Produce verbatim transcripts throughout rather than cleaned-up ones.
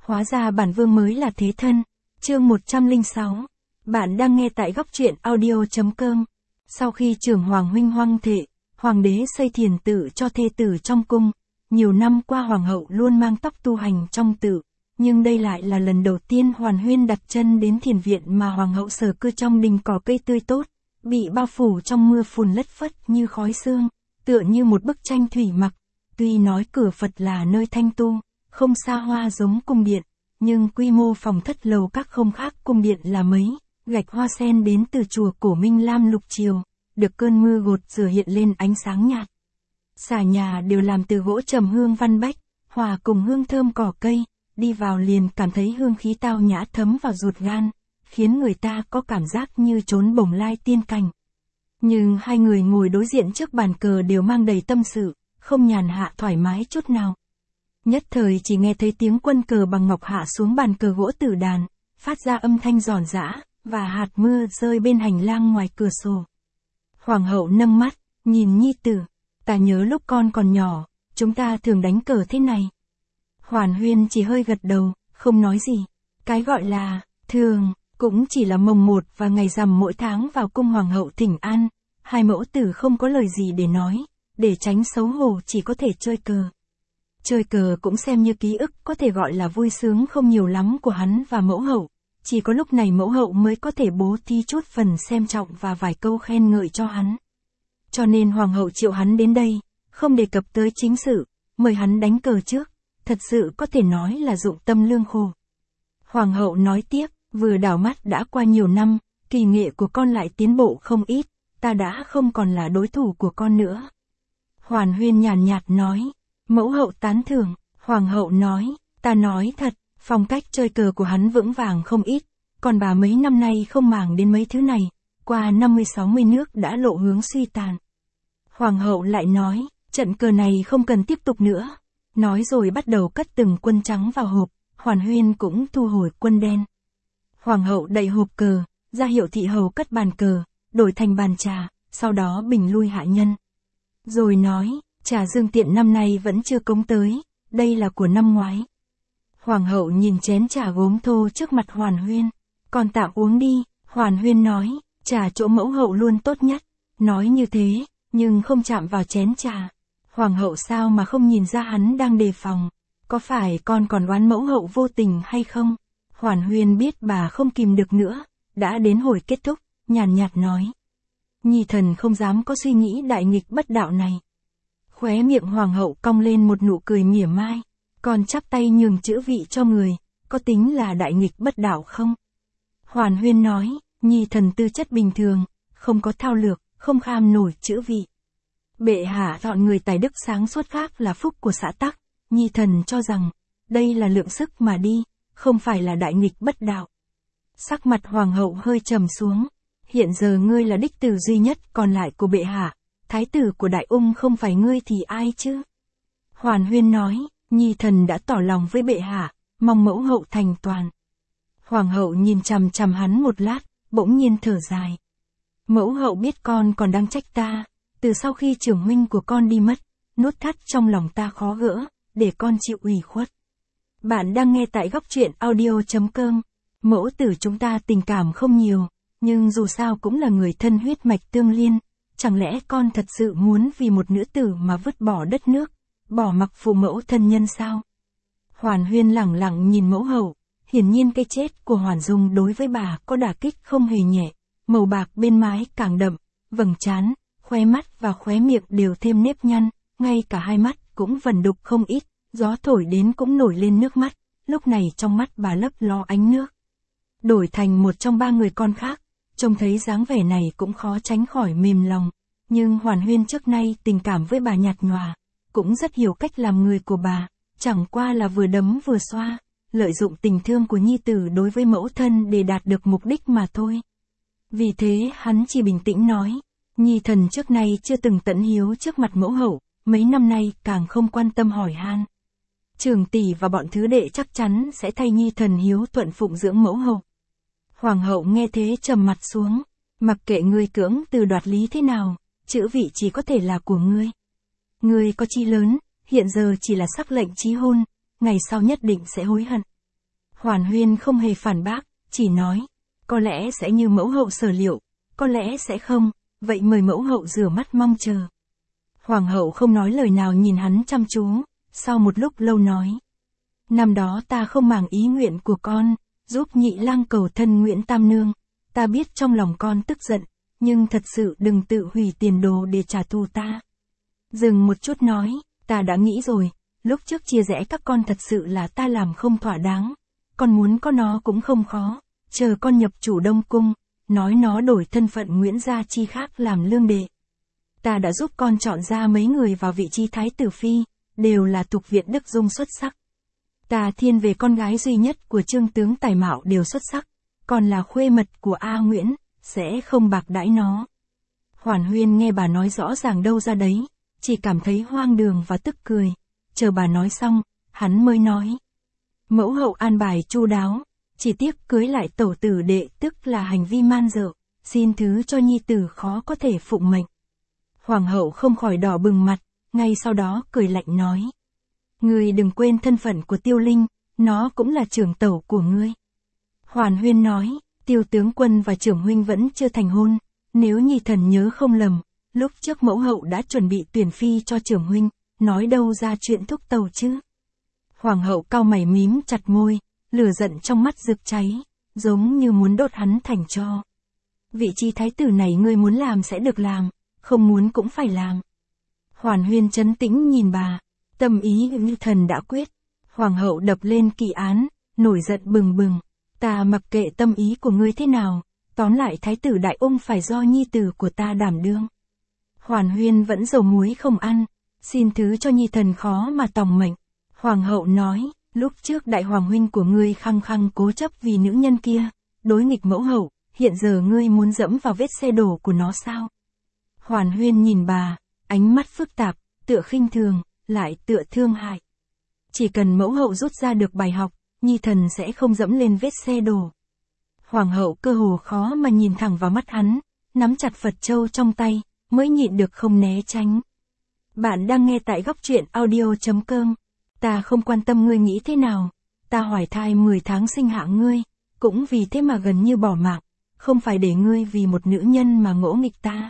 Hóa ra bản vương mới là thế thân. Chương một trăm lẻ sáu. Bạn đang nghe tại góc truyện audio chấm com. Sau khi trưởng hoàng huynh hoang thệ, hoàng đế xây thiền tự cho thê tử trong cung. Nhiều năm qua hoàng hậu luôn mang tóc tu hành trong tự, nhưng đây lại là lần đầu tiên Hoàn Huyên đặt chân đến thiền viện mà hoàng hậu sở cư trong đình cỏ cây tươi tốt, bị bao phủ trong mưa phùn lất phất như khói sương, tựa như một bức tranh thủy mặc. Tuy nói cửa Phật là nơi thanh tu, không xa hoa giống cung điện, nhưng quy mô phòng thất lầu các không khác cung điện là mấy, gạch hoa sen đến từ chùa Cổ Minh Lam lục triều, được cơn mưa gột rửa hiện lên ánh sáng nhạt. Xà nhà đều làm từ gỗ trầm hương văn bách, hòa cùng hương thơm cỏ cây, đi vào liền cảm thấy hương khí tao nhã thấm vào ruột gan, khiến người ta có cảm giác như trốn bồng lai tiên cảnh. Nhưng hai người ngồi đối diện trước bàn cờ đều mang đầy tâm sự, không nhàn hạ thoải mái chút nào. Nhất thời chỉ nghe thấy tiếng quân cờ bằng ngọc hạ xuống bàn cờ gỗ tử đàn, phát ra âm thanh giòn giã, và hạt mưa rơi bên hành lang ngoài cửa sổ. Hoàng hậu nâng mắt, nhìn nhi tử, ta nhớ lúc con còn nhỏ, chúng ta thường đánh cờ thế này. Hoàn Huyên chỉ hơi gật đầu, không nói gì. Cái gọi là, thường, cũng chỉ là mồng một và ngày rằm mỗi tháng vào cung hoàng hậu thỉnh an, hai mẫu tử không có lời gì để nói, để tránh xấu hổ chỉ có thể chơi cờ. Chơi cờ cũng xem như ký ức có thể gọi là vui sướng không nhiều lắm của hắn và mẫu hậu, chỉ có lúc này mẫu hậu mới có thể bố thí chút phần xem trọng và vài câu khen ngợi cho hắn. Cho nên hoàng hậu triệu hắn đến đây, không đề cập tới chính sự, mời hắn đánh cờ trước, thật sự có thể nói là dụng tâm lương khổ. Hoàng hậu nói tiếp, vừa đảo mắt đã qua nhiều năm, kỳ nghệ của con lại tiến bộ không ít, ta đã không còn là đối thủ của con nữa. Hoàn Huyên nhàn nhạt nói, mẫu hậu tán thưởng. Hoàng hậu nói, ta nói thật, phong cách chơi cờ của hắn vững vàng không ít, còn bà mấy năm nay không màng đến mấy thứ này, qua năm mươi sáu mươi nước đã lộ hướng suy tàn. Hoàng hậu lại nói, trận cờ này không cần tiếp tục nữa. Nói rồi bắt đầu cất từng quân trắng vào hộp, Hoàn Huyên cũng thu hồi quân đen. Hoàng hậu đậy hộp cờ, ra hiệu thị hầu cất bàn cờ, đổi thành bàn trà, sau đó bình lui hạ nhân. Rồi nói, trà dương tiện năm nay vẫn chưa cống tới, đây là của năm ngoái. Hoàng hậu nhìn chén trà gốm thô trước mặt Hoàn Huyên, còn tạm uống đi. Hoàn Huyên nói, trà chỗ mẫu hậu luôn tốt nhất. Nói như thế, nhưng không chạm vào chén trà. Hoàng hậu sao mà không nhìn ra hắn đang đề phòng, có phải con còn oán mẫu hậu vô tình hay không? Hoàn Huyên biết bà không kìm được nữa, đã đến hồi kết thúc, nhàn nhạt nói. Nhi thần không dám có suy nghĩ đại nghịch bất đạo này. Khóe miệng hoàng hậu cong lên một nụ cười mỉa mai, còn chắp tay nhường chữ vị cho người, có tính là đại nghịch bất đạo không? Hoàn Huyên nói, nhi thần tư chất bình thường, không có thao lược, không kham nổi chữ vị. Bệ hạ chọn người tài đức sáng suốt khác là phúc của xã tắc, nhi thần cho rằng, đây là lượng sức mà đi, không phải là đại nghịch bất đạo. Sắc mặt hoàng hậu hơi trầm xuống, hiện giờ ngươi là đích tử duy nhất còn lại của bệ hạ, thái tử của đại ung không phải ngươi thì ai chứ? Hoàn Huyên nói, nhi thần đã tỏ lòng với bệ hạ, mong mẫu hậu thành toàn. Hoàng hậu nhìn chằm chằm hắn một lát, bỗng nhiên thở dài. Mẫu hậu biết con còn đang trách ta, từ sau khi trưởng huynh của con đi mất, nút thắt trong lòng ta khó gỡ, để con chịu ủy khuất. Bạn đang nghe tại góc truyện audio chấm com. Mẫu tử chúng ta tình cảm không nhiều, nhưng dù sao cũng là người thân huyết mạch tương liên, chẳng lẽ con thật sự muốn vì một nữ tử mà vứt bỏ đất nước, bỏ mặc phụ mẫu thân nhân sao? Hoàn Huyên lẳng lặng nhìn mẫu hậu, hiển nhiên cái chết của Hoàn Dung đối với bà có đả kích không hề nhẹ, màu bạc bên mái càng đậm, vầng trán, khóe mắt và khóe miệng đều thêm nếp nhăn, ngay cả hai mắt cũng vẩn đục không ít, gió thổi đến cũng nổi lên nước mắt, lúc này trong mắt bà lấp ló ánh nước. Đổi thành một trong ba người con khác, trông thấy dáng vẻ này cũng khó tránh khỏi mềm lòng, nhưng Hoàn Huyên trước nay tình cảm với bà nhạt nhòa, cũng rất hiểu cách làm người của bà, chẳng qua là vừa đấm vừa xoa, lợi dụng tình thương của nhi tử đối với mẫu thân để đạt được mục đích mà thôi. Vì thế hắn chỉ bình tĩnh nói, nhi thần trước nay chưa từng tận hiếu trước mặt mẫu hậu, mấy năm nay càng không quan tâm hỏi han. Trường tỷ và bọn thứ đệ chắc chắn sẽ thay nhi thần hiếu thuận phụng dưỡng mẫu hậu. Hoàng hậu nghe thế trầm mặt xuống, mặc kệ ngươi cưỡng từ đoạt lý thế nào, chữ vị chỉ có thể là của ngươi. Ngươi có chi lớn, hiện giờ chỉ là sắc lệnh chí hôn, ngày sau nhất định sẽ hối hận. Hoàn Huyên không hề phản bác, chỉ nói, có lẽ sẽ như mẫu hậu sở liệu, có lẽ sẽ không, vậy mời mẫu hậu rửa mắt mong chờ. Hoàng hậu không nói lời nào nhìn hắn chăm chú, sau một lúc lâu nói. Năm đó ta không màng ý nguyện của con, giúp nhị lang cầu thân Nguyễn Tam Nương, ta biết trong lòng con tức giận, nhưng thật sự đừng tự hủy tiền đồ để trả thù ta. Dừng một chút nói, ta đã nghĩ rồi, lúc trước chia rẽ các con thật sự là ta làm không thỏa đáng, con muốn có nó cũng không khó, chờ con nhập chủ Đông Cung, nói nó đổi thân phận Nguyễn gia chi khác làm lương đệ. Ta đã giúp con chọn ra mấy người vào vị trí thái tử phi, đều là thuộc viện đức dung xuất sắc. Ta thiên về con gái duy nhất của trương tướng tài mạo đều xuất sắc, còn là khuê mật của A Nguyễn, sẽ không bạc đãi nó. Hoàn Huyên nghe bà nói rõ ràng đâu ra đấy, chỉ cảm thấy hoang đường và tức cười, chờ bà nói xong, hắn mới nói. Mẫu hậu an bài chu đáo, chỉ tiếc cưới lại tẩu tử đệ tức là hành vi man dợ, xin thứ cho nhi tử khó có thể phụng mệnh. Hoàng hậu không khỏi đỏ bừng mặt, ngay sau đó cười lạnh nói. Ngươi đừng quên thân phận của Tiêu Linh, nó cũng là trưởng tẩu của ngươi. Hoàn Huyên nói, Tiêu tướng quân và trưởng huynh vẫn chưa thành hôn, nếu nhi thần nhớ không lầm, lúc trước mẫu hậu đã chuẩn bị tuyển phi cho trưởng huynh, nói đâu ra chuyện thúc tàu chứ. Hoàng hậu cau mày mím chặt môi, lửa giận trong mắt rực cháy, giống như muốn đốt hắn thành tro. Vị trí thái tử này ngươi muốn làm sẽ được làm, không muốn cũng phải làm. Hoàn Huyên trấn tĩnh nhìn bà, tâm ý như thần đã quyết. Hoàng hậu đập lên kỵ án, nổi giận bừng bừng. Ta mặc kệ tâm ý của ngươi thế nào, tóm lại thái tử đại ung phải do nhi tử của ta đảm đương. Hoàn Huyên vẫn dầu muối không ăn, xin thứ cho nhi thần khó mà tòng mệnh. Hoàng hậu nói, lúc trước đại hoàng huynh của ngươi khăng khăng cố chấp vì nữ nhân kia, đối nghịch mẫu hậu, hiện giờ ngươi muốn dẫm vào vết xe đổ của nó sao? Hoàn Huyên nhìn bà, ánh mắt phức tạp, tựa khinh thường, lại tựa thương hại. Chỉ cần mẫu hậu rút ra được bài học, nhi thần sẽ không dẫm lên vết xe đổ. Hoàng hậu cơ hồ khó mà nhìn thẳng vào mắt hắn, nắm chặt Phật châu trong tay, mới nhịn được không né tránh. Bạn đang nghe tại góc truyện audio chấm com. Ta không quan tâm ngươi nghĩ thế nào, ta hoài thai mười tháng sinh hạ ngươi, cũng vì thế mà gần như bỏ mạng, không phải để ngươi vì một nữ nhân mà ngỗ nghịch ta.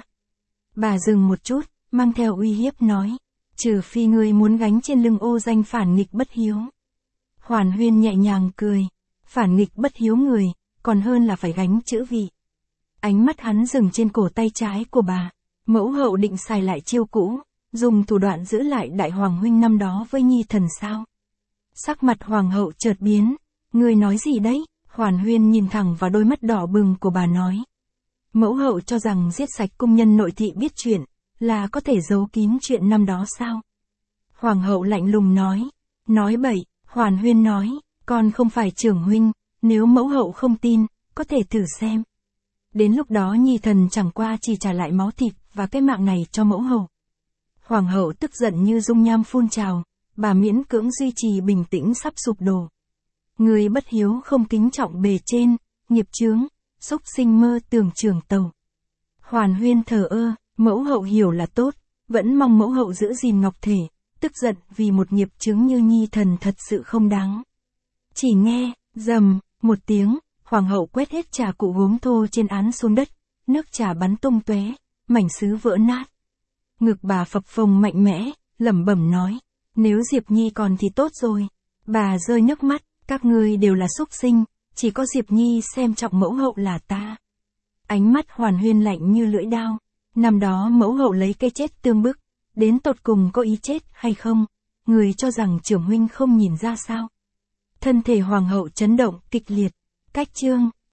Bà dừng một chút, mang theo uy hiếp nói, trừ phi ngươi muốn gánh trên lưng ô danh phản nghịch bất hiếu. Hoàn Huyên nhẹ nhàng cười, phản nghịch bất hiếu người, còn hơn là phải gánh chữ vị. Ánh mắt hắn dừng trên cổ tay trái của bà, mẫu hậu định xài lại chiêu cũ, dùng thủ đoạn giữ lại đại hoàng huynh năm đó với nhi thần sao? Sắc mặt hoàng hậu chợt biến, ngươi nói gì đấy? Hoàn Huyên nhìn thẳng vào đôi mắt đỏ bừng của bà nói. Mẫu hậu cho rằng giết sạch cung nhân nội thị biết chuyện, là có thể giấu kín chuyện năm đó sao? Hoàng hậu lạnh lùng nói, nói bậy. Hoàn Huyên nói, con không phải trưởng huynh, nếu mẫu hậu không tin, có thể thử xem. Đến lúc đó nhi thần chẳng qua chỉ trả lại máu thịt và cái mạng này cho mẫu hậu. Hoàng hậu tức giận như dung nham phun trào, bà miễn cưỡng duy trì bình tĩnh sắp sụp đổ. Người bất hiếu không kính trọng bề trên, nghiệp chướng, xúc sinh mơ tưởng trưởng tàu. Hoàn Huyên thờ ơ, mẫu hậu hiểu là tốt, vẫn mong mẫu hậu giữ gìn ngọc thể, tức giận vì một nghiệp chướng như nhi thần thật sự không đáng. Chỉ nghe, rầm, một tiếng, hoàng hậu quét hết trà cụ gốm thô trên án xuống đất, nước trà bắn tung tóe, mảnh sứ vỡ nát. Ngực bà phập phồng mạnh mẽ, lẩm bẩm nói, nếu Diệp Nhi còn thì tốt rồi. Bà rơi nước mắt, các ngươi đều là súc sinh, chỉ có Diệp Nhi xem trọng mẫu hậu là ta. Ánh mắt Hoàn Huyên lạnh như lưỡi đao, năm đó mẫu hậu lấy cái chết tương bức, đến tột cùng có ý chết hay không, người cho rằng trưởng huynh không nhìn ra sao. Thân thể hoàng hậu chấn động kịch liệt, cách chương.